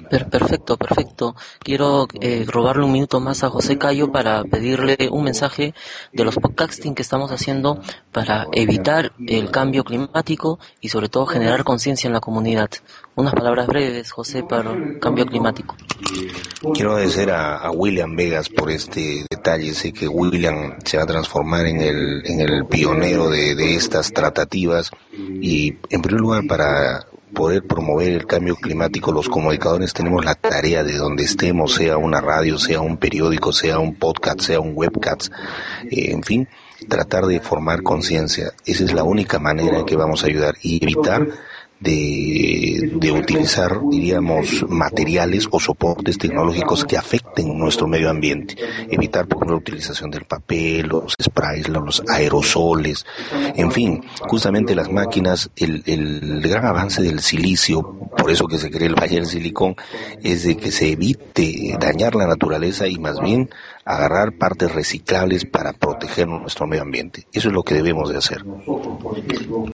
Perfecto, perfecto. Quiero robarle un minuto más a José Cayo para pedirle un mensaje de los podcasting que estamos haciendo para evitar el cambio climático y sobre todo generar conciencia en la comunidad. Unas palabras breves, José, para el cambio climático. Quiero agradecer a William Vegas por este detalle. Sé que William se va a transformar en el pionero de estas tratativas y, en primer lugar, para poder promover el cambio climático, los comunicadores tenemos la tarea de donde estemos, sea una radio, sea un periódico, sea un podcast, sea un webcast, en fin, tratar de formar conciencia. Esa es la única manera en que vamos a ayudar y evitar de utilizar, diríamos, materiales o soportes tecnológicos que afecten nuestro medio ambiente. Evitar, por ejemplo, la utilización del papel, los sprays, los aerosoles, en fin, justamente las máquinas, el gran avance del silicio, por eso que se cree el Valle del Silicón, es de que se evite dañar la naturaleza y más bien agarrar partes reciclables para proteger nuestro medio ambiente. Eso es lo que debemos de hacer.